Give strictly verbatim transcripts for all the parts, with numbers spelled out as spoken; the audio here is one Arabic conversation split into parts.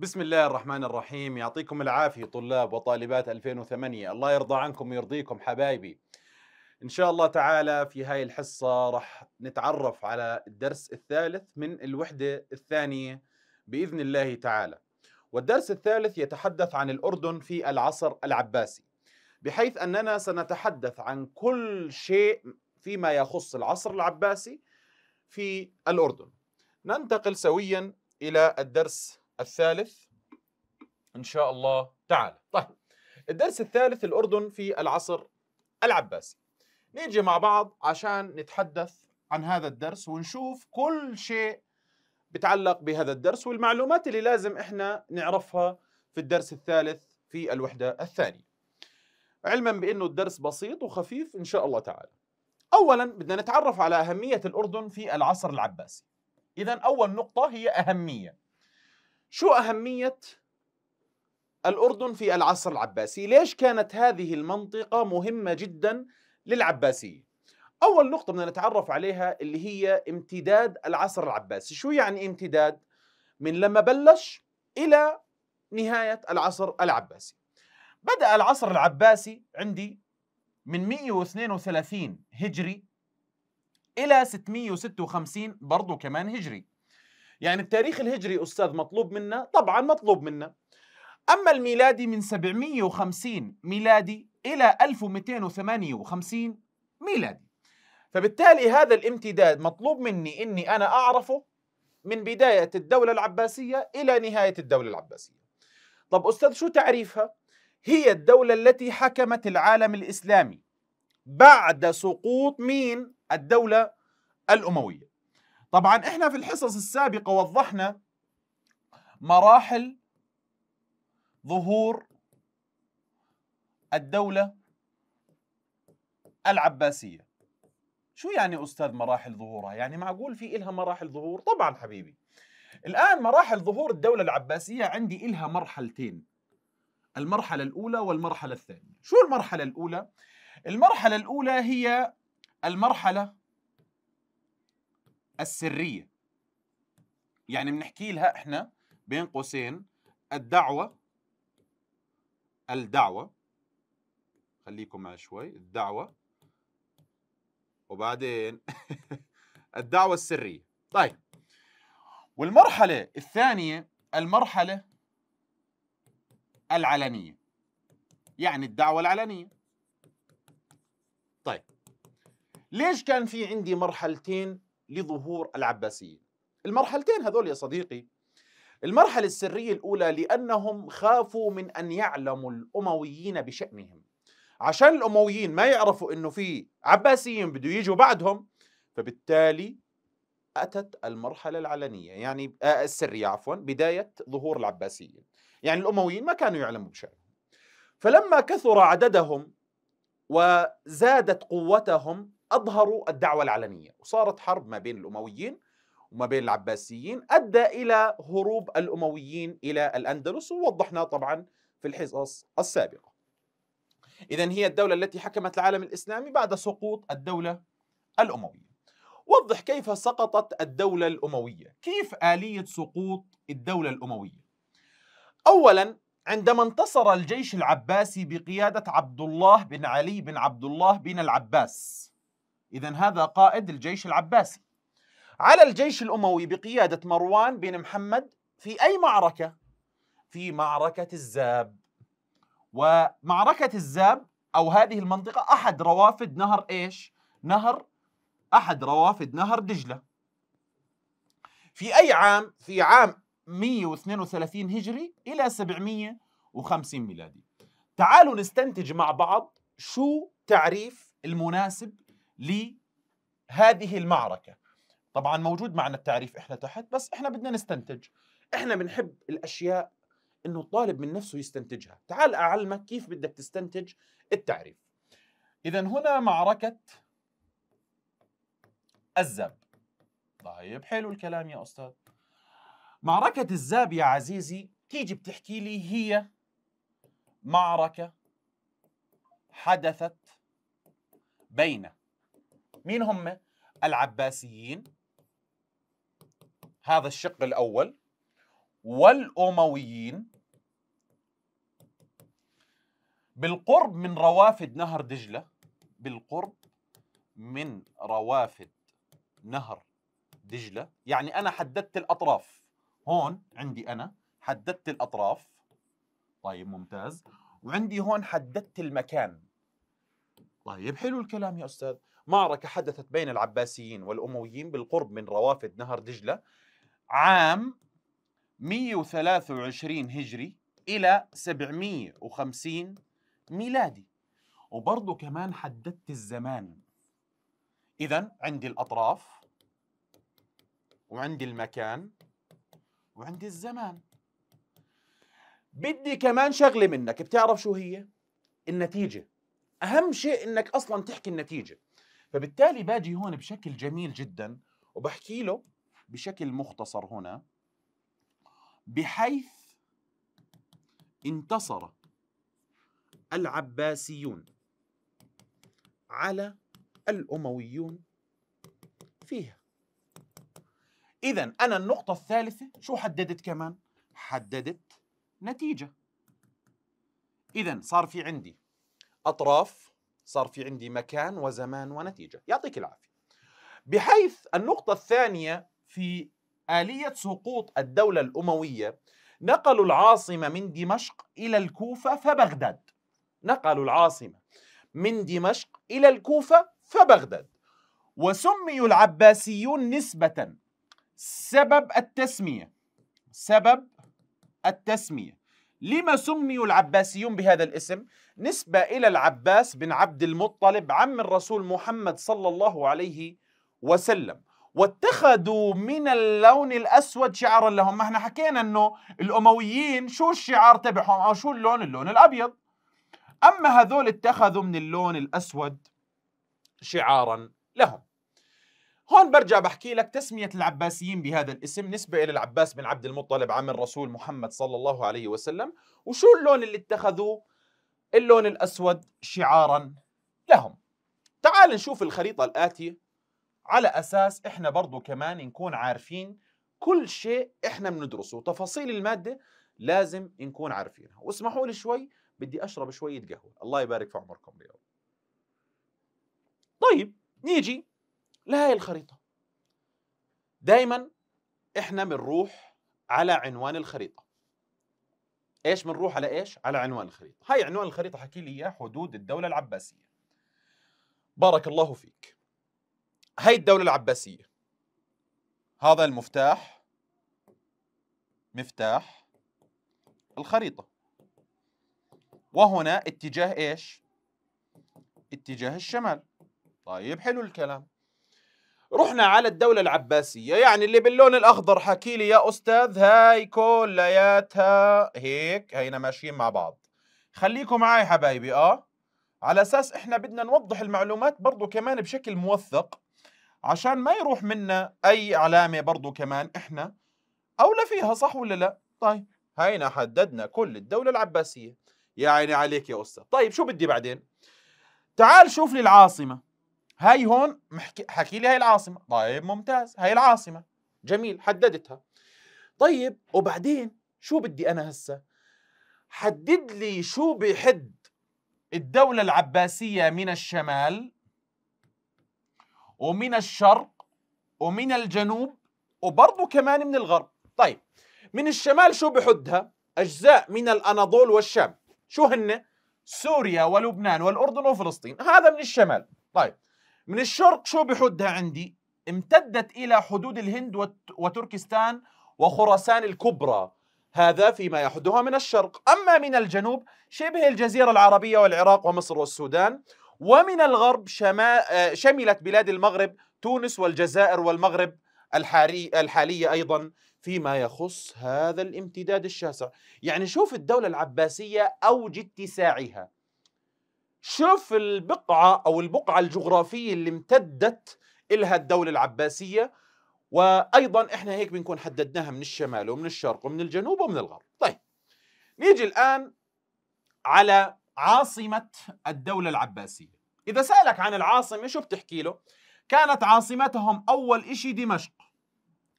بسم الله الرحمن الرحيم. يعطيكم العافية طلاب وطالبات ألفين وثمانية. الله يرضى عنكم ويرضيكم حبايبي. إن شاء الله تعالى في هاي الحصة رح نتعرف على الدرس الثالث من الوحدة الثانية بإذن الله تعالى. والدرس الثالث يتحدث عن الأردن في العصر العباسي، بحيث أننا سنتحدث عن كل شيء فيما يخص العصر العباسي في الأردن. ننتقل سويا إلى الدرس الثالث إن شاء الله تعالى. طيب، الدرس الثالث الأردن في العصر العباسي. نيجي مع بعض عشان نتحدث عن هذا الدرس ونشوف كل شيء بتعلق بهذا الدرس والمعلومات اللي لازم إحنا نعرفها في الدرس الثالث في الوحدة الثانية، علما بأنه الدرس بسيط وخفيف إن شاء الله تعالى. أولا بدنا نتعرف على أهمية الأردن في العصر العباسي. إذا أول نقطة هي أهمية. شو أهمية الأردن في العصر العباسي؟ ليش كانت هذه المنطقة مهمة جدا للعباسيين؟ أول نقطة بدنا نتعرف عليها اللي هي امتداد العصر العباسي. شو يعني امتداد؟ من لما بلش إلى نهاية العصر العباسي. بدأ العصر العباسي عندي من مئة واثنين وثلاثين هجري إلى ستمئة وستة وخمسين برضو كمان هجري. يعني التاريخ الهجري أستاذ مطلوب منا؟ طبعا مطلوب منا. أما الميلادي من سبعمئة وخمسين ميلادي إلى ألف ومئتين وثمانية وخمسين ميلادي. فبالتالي هذا الامتداد مطلوب مني إني أنا أعرفه من بداية الدولة العباسية إلى نهاية الدولة العباسية. طب أستاذ شو تعريفها؟ هي الدولة التي حكمت العالم الإسلامي بعد سقوط مين؟ الدولة الأموية. طبعا إحنا في الحصص السابقة وضحنا مراحل ظهور الدولة العباسية. شو يعني أستاذ مراحل ظهورها؟ يعني معقول في إلها مراحل ظهور؟ طبعا حبيبي. الآن مراحل ظهور الدولة العباسية عندي إلها مرحلتين، المرحلة الأولى والمرحلة الثانية. شو المرحلة الأولى؟ المرحلة الأولى هي المرحلة السرية، يعني بنحكي لها إحنا بين قوسين الدعوة الدعوة خليكم معي شوي، الدعوة وبعدين الدعوة السرية. طيب، والمرحلة الثانية المرحلة العلنية، يعني الدعوة العلنية. طيب، ليش كان في عندي مرحلتين لظهور العباسيين؟ المرحلتين هذول يا صديقي، المرحلة السرية الأولى لأنهم خافوا من أن يعلموا الأمويين بشأنهم، عشان الأمويين ما يعرفوا إنه في عباسيين بده يجوا بعدهم، فبالتالي أتت المرحلة العلنية يعني آه السرية عفوا، بداية ظهور العباسيين. يعني الأمويين ما كانوا يعلموا بشأنهم، فلما كثر عددهم وزادت قوتهم أظهروا الدعوة العلنية، وصارت حرب ما بين الأمويين وما بين العباسيين، أدى إلى هروب الأمويين إلى الأندلس، ووضحنا طبعا في الحصص السابقة. إذن هي الدولة التي حكمت العالم الإسلامي بعد سقوط الدولة الأموية. وضح كيف سقطت الدولة الأموية، كيف آلية سقوط الدولة الأموية. أولا، عندما انتصر الجيش العباسي بقيادة عبد الله بن علي بن عبد الله بن العباس، إذن هذا قائد الجيش العباسي، على الجيش الأموي بقيادة مروان بن محمد في أي معركة؟ في معركة الزاب. ومعركة الزاب أو هذه المنطقة أحد روافد نهر إيش؟ نهر أحد روافد نهر دجلة. في أي عام؟ في عام مئة واثنين وثلاثين هجري إلى سبعمئة وخمسين ميلادي. تعالوا نستنتج مع بعض شو تعريف المناسب لهذه المعركة. طبعا موجود معنا التعريف إحنا تحت، بس إحنا بدنا نستنتج. إحنا بنحب الأشياء إنه الطالب من نفسه يستنتجها. تعال أعلمك كيف بدك تستنتج التعريف. إذن هنا معركة الزاب. طيب، حلو الكلام يا أستاذ. معركة الزاب يا عزيزي تيجي بتحكي لي هي معركة حدثت بين مين هم؟ العباسيين، هذا الشق الأول، والأمويين بالقرب من روافد نهر دجلة، بالقرب من روافد نهر دجلة. يعني أنا حددت الأطراف، هون عندي أنا حددت الأطراف. طيب ممتاز. وعندي هون حددت المكان. طيب حلو الكلام يا أستاذ. معركة حدثت بين العباسيين والأمويين بالقرب من روافد نهر دجلة عام مئة وثلاثة وعشرين هجري إلى سبعمئة وخمسين ميلادي. وبرضه كمان حددت الزمان. إذن عندي الأطراف وعندي المكان وعندي الزمان. بدي كمان شغلة منك، بتعرف شو هي؟ النتيجة. أهم شيء إنك أصلا تحكي النتيجة. فبالتالي باجي هون بشكل جميل جدا وبحكي له بشكل مختصر هنا: بحيث انتصر العباسيون على الأمويون فيها. إذن أنا النقطة الثالثة شو حددت كمان؟ حددت نتيجة. إذن صار في عندي أطراف، صار في عندي مكان وزمان ونتيجة. يعطيك العافية. بحيث النقطة الثانية في آلية سقوط الدولة الأموية: نقلوا العاصمة من دمشق إلى الكوفة فبغداد. نقلوا العاصمة من دمشق إلى الكوفة فبغداد. وسميوا العباسيون نسبة، سبب التسمية، سبب التسمية. لما سميوا العباسيون بهذا الاسم؟ نسبة إلى العباس بن عبد المطلب عم الرسول محمد صلى الله عليه وسلم. واتخذوا من اللون الأسود شعارا لهم. ما احنا حكينا انه الأمويين شو الشعار تبعهم او شو اللون؟ اللون الأبيض. أما هذول اتخذوا من اللون الأسود شعارا لهم. هون برجع بحكي لك تسمية العباسيين بهذا الاسم نسبة إلى العباس بن عبد المطلب عم الرسول محمد صلى الله عليه وسلم. وشو اللون اللي اتخذوه؟ اللون الأسود شعارا لهم. تعال نشوف الخريطة الآتية على أساس إحنا برضو كمان نكون عارفين كل شيء إحنا بندرسه. تفاصيل المادة لازم نكون عارفينها. واسمحوا لي شوي، بدي أشرب شوية قهوة. الله يبارك في عمركم اليوم. طيب نيجي لهاي الخريطة. دايما إحنا بنروح على عنوان الخريطة. إيش بنروح على إيش؟ على عنوان الخريطة. هاي عنوان الخريطة حكي لي إياه حدود الدولة العباسية. بارك الله فيك. هاي الدولة العباسية، هذا المفتاح، مفتاح الخريطة. وهنا اتجاه إيش؟ اتجاه الشمال. طيب حلو الكلام. رحنا على الدولة العباسية، يعني اللي باللون الأخضر حكي لي يا أستاذ هاي كلياتها هيك، هينا ماشيين مع بعض. خليكم معي حبايبي آه على أساس إحنا بدنا نوضح المعلومات برضو كمان بشكل موثق، عشان ما يروح منا أي علامة برضو كمان إحنا أولى فيها. صح ولا لا؟ طيب هينا حددنا كل الدولة العباسية. يا عيني عليك يا أستاذ. طيب شو بدي بعدين؟ تعال شوف لي العاصمة. هاي هون محكي حكي لي هاي العاصمة. طيب ممتاز، هاي العاصمة. جميل، حددتها. طيب وبعدين شو بدي أنا هسه؟ حدد لي شو بحد الدولة العباسية من الشمال ومن الشرق ومن الجنوب وبرضو كمان من الغرب. طيب من الشمال شو بحدها؟ أجزاء من الأناضول والشام. شو هن؟ سوريا ولبنان والأردن وفلسطين. هذا من الشمال. طيب من الشرق شو بحدها عندي؟ امتدت إلى حدود الهند وتركستان وخراسان الكبرى. هذا فيما يحدها من الشرق. أما من الجنوب شبه الجزيرة العربية والعراق ومصر والسودان. ومن الغرب شملت بلاد المغرب، تونس والجزائر والمغرب الحالية أيضا فيما يخص هذا الامتداد الشاسع. يعني شوف الدولة العباسية أوج اتساعها. شوف البقعة أو البقعة الجغرافية اللي امتدت إلها الدولة العباسية. وأيضا إحنا هيك بنكون حددناها من الشمال ومن الشرق ومن الجنوب ومن الغرب. طيب نيجي الآن على عاصمة الدولة العباسية. إذا سألك عن العاصمة شو بتحكي له؟ كانت عاصمتهم أول إشي دمشق،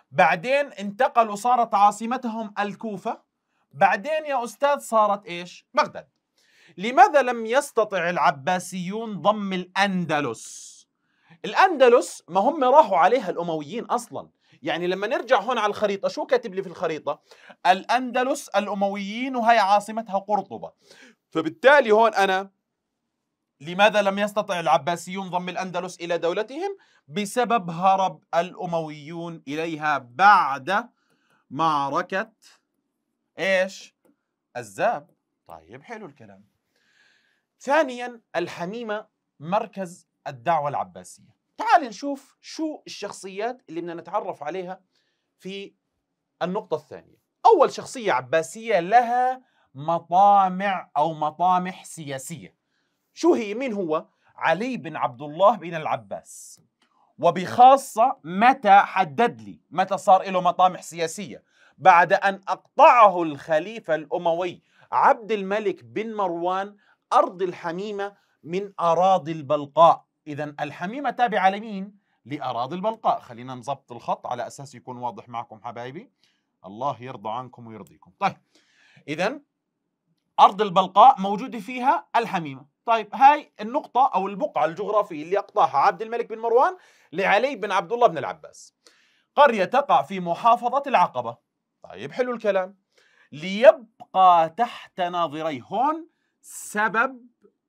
بعدين انتقلوا صارت عاصمتهم الكوفة، بعدين يا أستاذ صارت إيش؟ بغداد. لماذا لم يستطع العباسيون ضم الأندلس؟ الأندلس ما هم راحوا عليها الأمويين أصلا. يعني لما نرجع هون على الخريطة شو كاتب لي في الخريطة؟ الأندلس الأمويين وهي عاصمتها قرطبة. فبالتالي هون أنا لماذا لم يستطع العباسيون ضم الأندلس إلى دولتهم؟ بسبب هرب الأمويون إليها بعد معركة إيش؟ الذاب. طيب حلو الكلام. ثانيا الحميمة مركز الدعوة العباسية. تعال نشوف شو الشخصيات اللي بدنا نتعرف عليها في النقطة الثانية. أول شخصية عباسية لها مطامع أو مطامح سياسية. شو هي؟ مين هو؟ علي بن عبد الله بن العباس. وبخاصة متى حدد لي متى صار له مطامح سياسية؟ بعد أن أقطعه الخليفة الأموي عبد الملك بن مروان أرض الحميمة من أراضي البلقاء. إذن الحميمة تابعة لمين؟ لأراضي البلقاء. خلينا نضبط الخط على أساس يكون واضح معكم حبايبي. الله يرضى عنكم ويرضيكم. طيب إذن أرض البلقاء موجودة فيها الحميمة. طيب هاي النقطة أو البقعة الجغرافية اللي أقطعها عبد الملك بن مروان لعلي بن عبد الله بن العباس. قرية تقع في محافظة العقبة. طيب حلو الكلام. ليبقى تحت ناظريه. هون سبب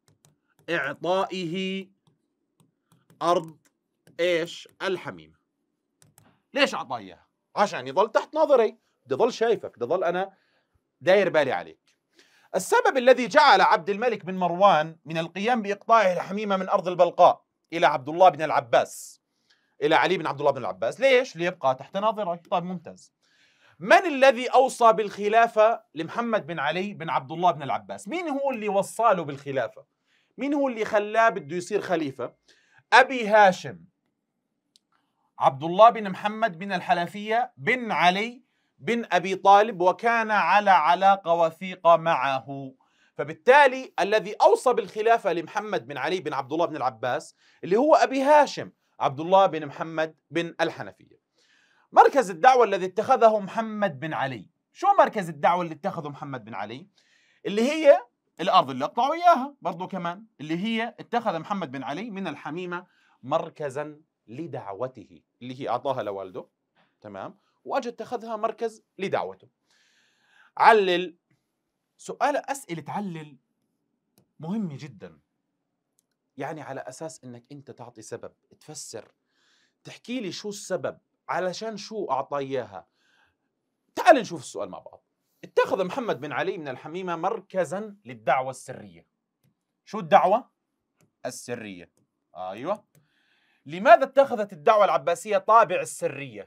إعطائه أرض إيش؟ الحميمة. ليش أعطاه إياها؟ عشان يضل تحت ناظري، بدي ضل شايفك، بدي ضل أنا داير بالي عليك. السبب الذي جعل عبد الملك بن مروان من القيام بإقطاع الحميمة من أرض البلقاء إلى عبد الله بن العباس، إلى علي بن عبد الله بن العباس، ليش؟ ليبقى تحت ناظره. طيب ممتاز. من الذي أوصى بالخلافة لمحمد بن علي بن عبد الله بن العباس؟ مين هو اللي وصاله بالخلافة؟ مين هو اللي خلاه بده يصير خليفة؟ أبي هاشم عبد الله بن محمد بن الحنفية بن علي بن أبي طالب، وكان على علاقة وثيقة معه. فبالتالي الذي أوصى بالخلافة لمحمد بن علي بن عبد الله بن العباس اللي هو أبي هاشم عبد الله بن محمد بن الحنفية. مركز الدعوة الذي اتخذه محمد بن علي، شو مركز الدعوة اللي اتخذه محمد بن علي؟ اللي هي الأرض اللي أقطعوا إياها برضو كمان، اللي هي اتخذ محمد بن علي من الحميمة مركزا لدعوته، اللي هي أعطاها لوالده، تمام، وأجى اتخذها مركز لدعوته. علل. سؤال أسئلة علل مهمة جدا، يعني على أساس أنك أنت تعطي سبب، تفسر، تحكي لي شو السبب، علشان شو أعطاه إياها. تعال نشوف السؤال مع بعض. اتخذ محمد بن علي من الحميمة مركزا للدعوة السرية. شو الدعوة السرية؟ أيوة. لماذا اتخذت الدعوة العباسية طابع السرية؟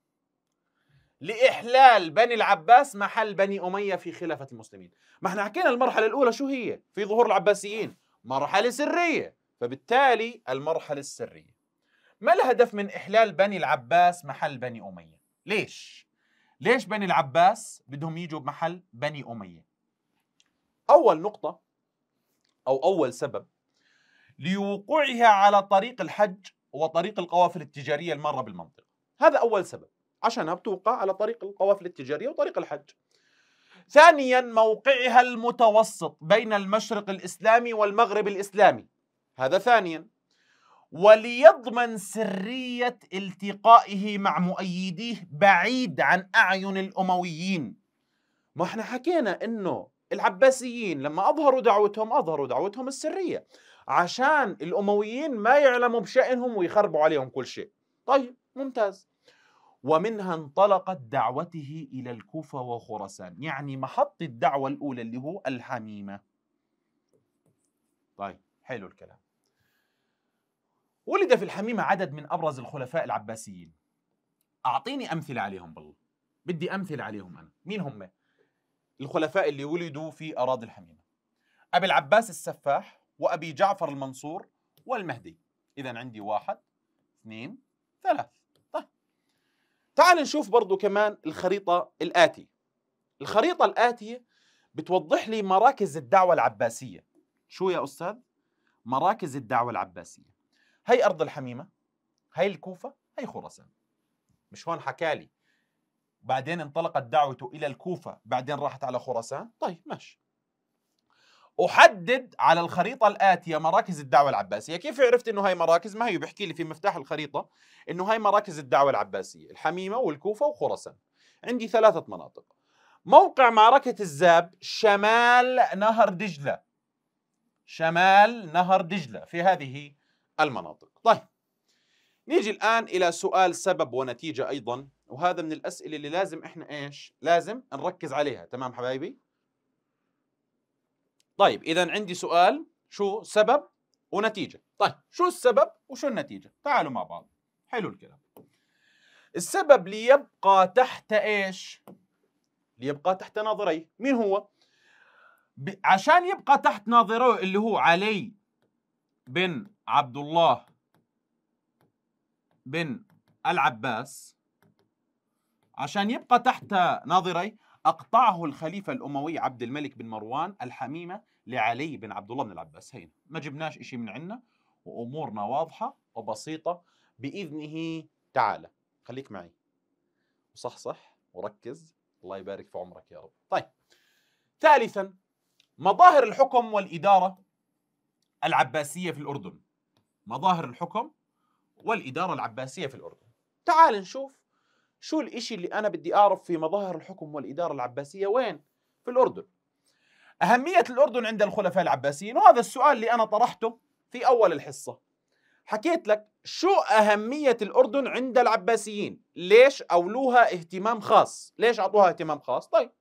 لإحلال بني العباس محل بني أمية في خلافة المسلمين. ما احنا حكينا المرحلة الأولى شو هي في ظهور العباسيين؟ مرحلة سرية. فبالتالي المرحلة السرية. ما الهدف من إحلال بني العباس محل بني أمية؟ ليش؟ ليش بني العباس بدهم يجوا بمحل بني أمية؟ أول نقطة أو أول سبب لوقوعها على طريق الحج وطريق القوافل التجارية المارة بالمنطقة. هذا أول سبب، عشانها بتوقع على طريق القوافل التجارية وطريق الحج. ثانيا موقعها المتوسط بين المشرق الإسلامي والمغرب الإسلامي، هذا ثانيا. وليضمن سرية التقائه مع مؤيديه بعيد عن أعين الأمويين. ما احنا حكينا إنه العباسيين لما أظهروا دعوتهم أظهروا دعوتهم السرية عشان الأمويين ما يعلموا بشأنهم ويخربوا عليهم كل شيء. طيب ممتاز. ومنها انطلقت دعوته إلى الكوفة وخراسان، يعني محط الدعوة الأولى اللي هو الحميمة. طيب حلو الكلام. ولد في الحميمة عدد من أبرز الخلفاء العباسيين. أعطيني أمثلة عليهم بالله، بدي أمثلة عليهم أنا. مين هم الخلفاء اللي ولدوا في أراضي الحميمة؟ أبي العباس السفاح، وأبي جعفر المنصور، والمهدي. إذن عندي واحد اثنين ثلاث. طيب تعال نشوف برضو كمان الخريطة الآتية. الخريطة الآتية بتوضح لي مراكز الدعوة العباسية. شو يا أستاذ؟ مراكز الدعوة العباسية. هي أرض الحميمة، هي الكوفة، هي خراسان. مش هون حكالي بعدين انطلقت دعوته إلى الكوفة، بعدين راحت على خراسان. طيب ماشي. أحدد على الخريطة الآتية مراكز الدعوة العباسية. كيف عرفت إنه هاي مراكز؟ ما هي بيحكي لي في مفتاح الخريطة إنه هاي مراكز الدعوة العباسية، الحميمة والكوفة وخراسان. عندي ثلاثة مناطق. موقع معركة الزاب شمال نهر دجلة، شمال نهر دجلة في هذه المناطق. طيب نيجي الآن إلى سؤال سبب ونتيجة أيضا، وهذا من الأسئلة اللي لازم إحنا إيش؟ لازم نركز عليها. تمام حبايبي؟ طيب إذا عندي سؤال شو سبب ونتيجة. طيب شو السبب وشو النتيجة؟ تعالوا مع بعض. حلو الكلام. السبب ليبقى تحت إيش؟ ليبقى تحت ناظريه. مين هو؟ ب... عشان يبقى تحت ناظريه اللي هو علي بن عبد الله بن العباس، عشان يبقى تحت ناظري أقطعه الخليفة الأموي عبد الملك بن مروان الحميمة لعلي بن عبد الله بن العباس. هين ما جبناش إشي من عنا، وأمورنا واضحة وبسيطة بإذنه تعالى. خليك معي وصح صح وركز، الله يبارك في عمرك يا رب. طيب ثالثا، مظاهر الحكم والإدارة العباسية في الأردن. مظاهر الحكم والإدارة العباسية في الأردن. تعال نشوف شو الإشي اللي أنا بدي أعرف في مظاهر الحكم والإدارة العباسية وين؟ في الأردن. أهمية الأردن عند الخلفاء العباسيين، وهذا السؤال اللي أنا طرحته في أول الحصة. حكيت لك شو أهمية الأردن عند العباسيين، ليش أولوها اهتمام خاص، ليش أعطوها اهتمام خاص. طيب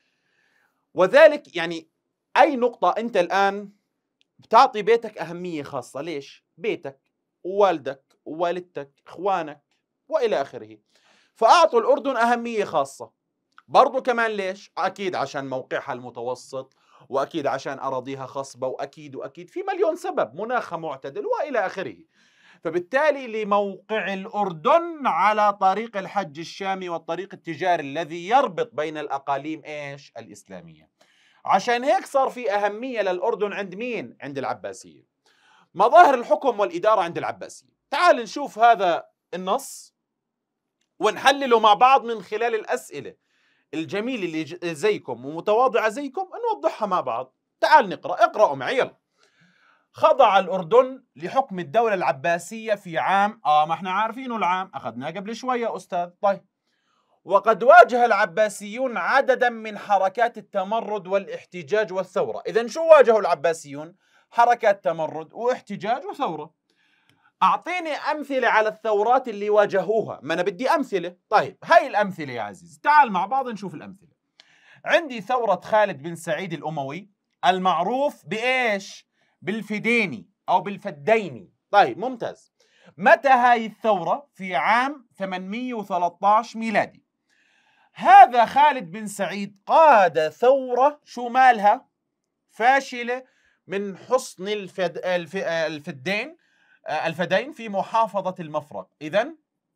وذلك يعني أي نقطة أنت الآن بتعطي بيتك أهمية خاصة، ليش؟ بيتك ووالدك ووالدتك إخوانك وإلى آخره، فأعطوا الأردن أهمية خاصة. برضو كمان ليش؟ أكيد عشان موقعها المتوسط، وأكيد عشان أراضيها خصبة، وأكيد وأكيد في مليون سبب، مناخها معتدل وإلى آخره. فبالتالي لموقع الأردن على طريق الحج الشامي والطريق التجاري الذي يربط بين الأقاليم إيش؟ الإسلامية. عشان هيك صار في أهمية للأردن عند مين؟ عند العباسية. مظاهر الحكم والإدارة عند العباسية. تعال نشوف هذا النص ونحلله مع بعض من خلال الأسئلة الجميلة اللي زيكم ومتواضعة زيكم، نوضحها مع بعض. تعال نقرأ. اقرأوا معي يلا. خضع الأردن لحكم الدولة العباسية في عام آه ما احنا عارفينه العام، أخذناه قبل شوية أستاذ. طيب وقد واجه العباسيون عددا من حركات التمرد والاحتجاج والثورة. إذن شو واجهوا العباسيون؟ حركات تمرد واحتجاج وثورة. أعطيني أمثلة على الثورات اللي واجهوها. ما أنا بدي أمثلة. طيب هاي الأمثلة يا عزيز، تعال مع بعض نشوف الأمثلة. عندي ثورة خالد بن سعيد الأموي المعروف بإيش؟ بالفديني أو بالفديني. طيب ممتاز. متى هاي الثورة؟ في عام ثمانمئة وثلاثة عشر ميلادي. هذا خالد بن سعيد قاد ثورة شو مالها؟ فاشلة من حصن الفد... الف... الفدين الفدين في محافظة المفرق. إذن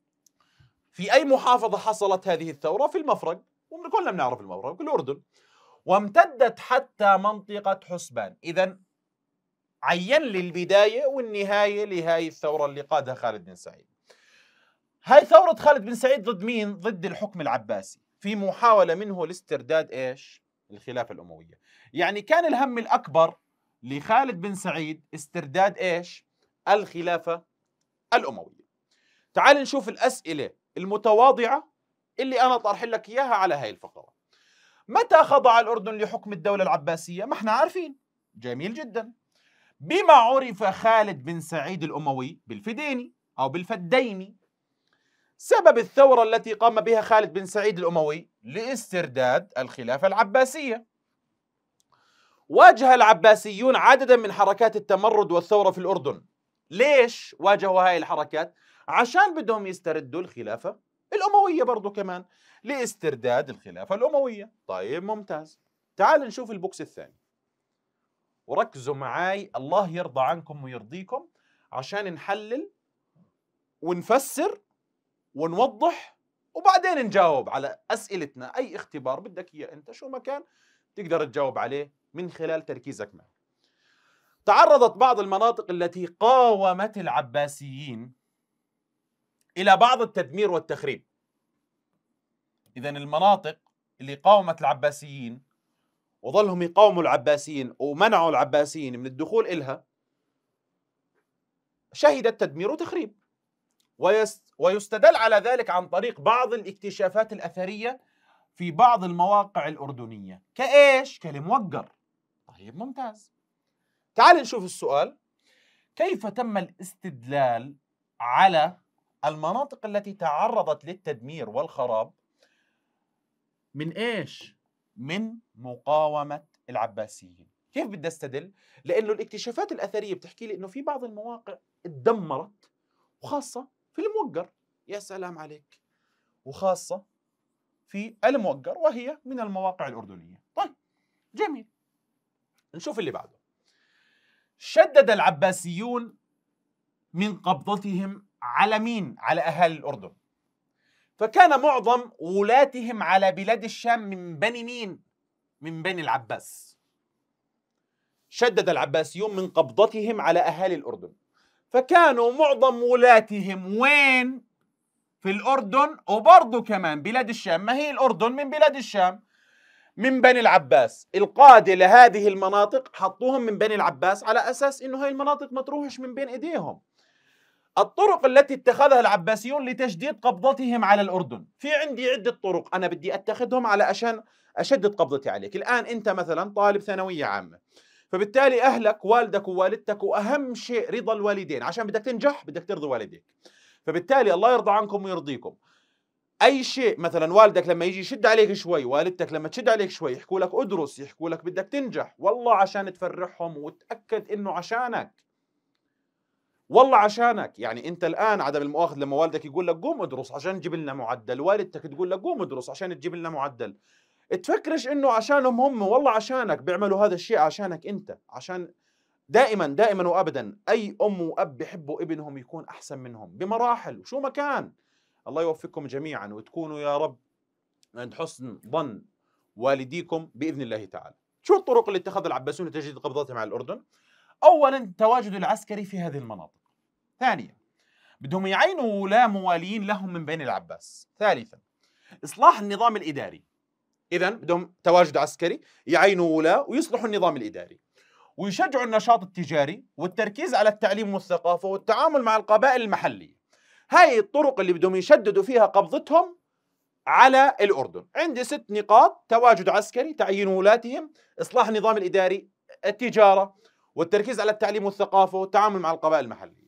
في أي محافظة حصلت هذه الثورة؟ في المفرق، وكلنا بنعرف المفرق في الأردن، وامتدت حتى منطقة حسبان. إذن عين لي البداية والنهاية لهذه الثورة اللي قادها خالد بن سعيد. هاي ثورة خالد بن سعيد ضد مين؟ ضد الحكم العباسي، في محاولة منه لاسترداد إيش؟ الخلافة الأموية. يعني كان الهم الأكبر لخالد بن سعيد استرداد إيش؟ الخلافة الأموية. تعال نشوف الأسئلة المتواضعة اللي أنا طرح لك إياها على هاي الفقرة. متى خضع الأردن لحكم الدولة العباسية؟ ما احنا عارفين. جميل جدا. بما عرف خالد بن سعيد الأموي؟ بالفديني أو بالفديني. سبب الثورة التي قام بها خالد بن سعيد الأموي؟ لاسترداد الخلافة العباسية. واجه العباسيون عددا من حركات التمرد والثورة في الأردن. ليش واجهوا هاي الحركات؟ عشان بدهم يستردوا الخلافة الأموية برضو كمان، لاسترداد الخلافة الأموية. طيب ممتاز. تعال نشوف البوكس الثاني وركزوا معاي، الله يرضى عنكم ويرضيكم، عشان نحلل ونفسر ونوضح وبعدين نجاوب على أسئلتنا. أي اختبار بدك إياه أنت شو ما كان تقدر تجاوب عليه من خلال تركيزك معه. تعرضت بعض المناطق التي قاومت العباسيين إلى بعض التدمير والتخريب. إذا المناطق اللي قاومت العباسيين وظلهم يقاوموا العباسيين ومنعوا العباسيين من الدخول إلها شهدت تدمير وتخريب. ويستدل على ذلك عن طريق بعض الاكتشافات الأثرية في بعض المواقع الأردنية كإيش؟ كالموقر. طيب ممتاز. تعال نشوف السؤال: كيف تم الاستدلال على المناطق التي تعرضت للتدمير والخراب من إيش؟ من مقاومة العباسيين. كيف بدي استدل؟ لأنه الاكتشافات الأثرية بتحكي لي إنه في بعض المواقع اتدمرت، وخاصة في الموقر. يا سلام عليك. وخاصة في الموقر، وهي من المواقع الأردنية. طيب جميل. نشوف اللي بعده. شدد العباسيون من قبضتهم على مين؟ على أهالي الأردن. فكان معظم ولاتهم على بلاد الشام من بني مين؟ من بني العباس. شدد العباسيون من قبضتهم على أهالي الأردن، فكانوا معظم ولاتهم وين؟ في الأردن، وبرضه كمان بلاد الشام. ما هي الأردن من بلاد الشام، من بني العباس. القادة لهذه المناطق حطوهم من بني العباس على أساس إنه هاي المناطق ما تروحش من بين إيديهم. الطرق التي اتخذها العباسيون لتشديد قبضتهم على الأردن، في عندي عدة طرق أنا بدي أتخذهم على عشان أشدد قبضتي عليك. الآن أنت مثلا طالب ثانوية عامة، فبالتالي أهلك والدك ووالدتك وأهم شيء رضا الوالدين. عشان بدك تنجح بدك ترضي والديك، فبالتالي الله يرضى عنكم ويرضيكم. أي شيء مثلا والدك لما يجي يشد عليك شوي، والدتك لما تشد عليك شوي، يحكوا لك أدرس، يحكوا لك بدك تنجح، والله عشان تفرحهم وتأكد إنه عشانك، والله عشانك. يعني أنت الآن عدم المؤاخذة لما والدك يقول لك قوم ادرس عشان تجيب لنا معدل، والدتك تقول لك قوم ادرس عشان تجيب لنا معدل، تفكرش إنه عشانهم هم، والله عشانك، بيعملوا هذا الشيء عشانك أنت. عشان دائما دائما وأبدا أي أم وأب بيحبوا ابنهم يكون أحسن منهم بمراحل وشو ما كان. الله يوفقكم جميعا وتكونوا يا رب عند حسن ظن والديكم بإذن الله تعالى. شو الطرق اللي اتخذها العباسيون لتجديد قبضتهم على الأردن؟ أولا التواجد العسكري في هذه المناطق. ثانيا بدهم يعينوا ولاة موالين لهم من بين العباس. ثالثا إصلاح النظام الإداري. إذن بدهم تواجد عسكري، يعينوا ولاة ويصلحوا النظام الإداري، ويشجعوا النشاط التجاري والتركيز على التعليم والثقافة والتعامل مع القبائل المحلية. هاي الطرق اللي بدهم يشددوا فيها قبضتهم على الأردن. عندي ست نقاط: تواجد عسكري، تعيين ولاتهم، إصلاح النظام الإداري، التجارة، والتركيز على التعليم والثقافة والتعامل مع القبائل المحلية.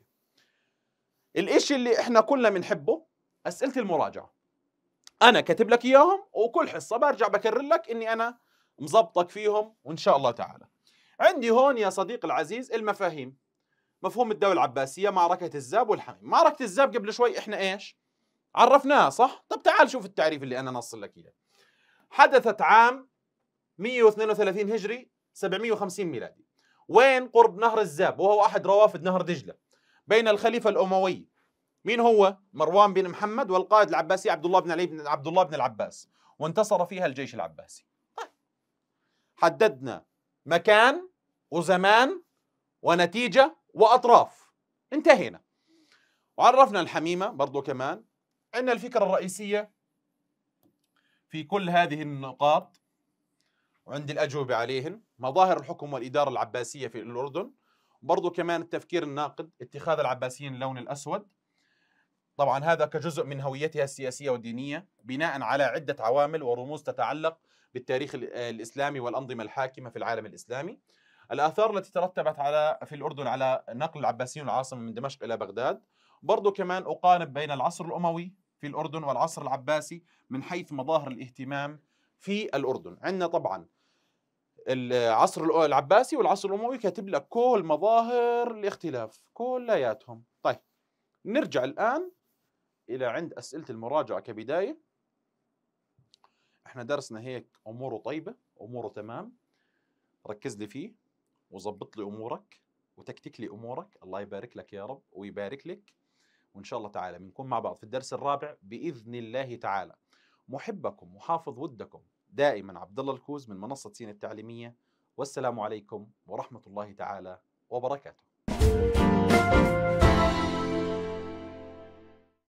الإشي اللي إحنا كلنا بنحبه أسئلة المراجعة. أنا كاتب لك إياهم، وكل حصة برجع بكرر لك إني أنا مزبطك فيهم وإن شاء الله تعالى. عندي هون يا صديقي العزيز المفاهيم. مفهوم الدولة العباسية، معركة الزاب والحميم. معركة الزاب قبل شوي إحنا إيش؟ عرفناها صح؟ طب تعال شوف التعريف اللي أنا نص لك إياه. حدثت عام مئة واثنين وثلاثين هجري سبعمئة وخمسين ميلادي. وين؟ قرب نهر الزاب، وهو أحد روافد نهر دجلة، بين الخليفة الأموي مين هو؟ مروان بن محمد، والقائد العباسي عبد الله بن علي بن عبد الله بن العباس، وانتصر فيها الجيش العباسي. حددنا مكان وزمان ونتيجة وأطراف، انتهينا. وعرفنا الحميمة برضو كمان. عندنا الفكرة الرئيسية في كل هذه النقاط، وعندي الأجوبة عليهن. مظاهر الحكم والإدارة العباسية في الأردن، برضو كمان التفكير الناقد، اتخاذ العباسيين اللون الأسود، طبعا هذا كجزء من هويتها السياسية والدينية بناء على عدة عوامل ورموز تتعلق بالتاريخ الإسلامي والأنظمة الحاكمة في العالم الإسلامي. الآثار التي ترتبت على في الأردن على نقل العباسيين العاصمة من دمشق إلى بغداد. برضو كمان أقارب بين العصر الأموي في الأردن والعصر العباسي من حيث مظاهر الاهتمام في الأردن. عندنا طبعا العصر العباسي والعصر الأموي كاتب لك كل مظاهر الاختلاف كلياتهم. طيب نرجع الآن إلى عند أسئلة المراجعة كبداية. احنا درسنا هيك أموره طيبة، أموره تمام، ركز لي فيه وظبط لي أمورك وتكتك لي أمورك. الله يبارك لك يا رب ويبارك لك، وإن شاء الله تعالى بنكون مع بعض في الدرس الرابع بإذن الله تعالى. محبكم وحافظ ودكم دائما عبد الله الكوز من منصة سين التعليمية، والسلام عليكم ورحمة الله تعالى وبركاته.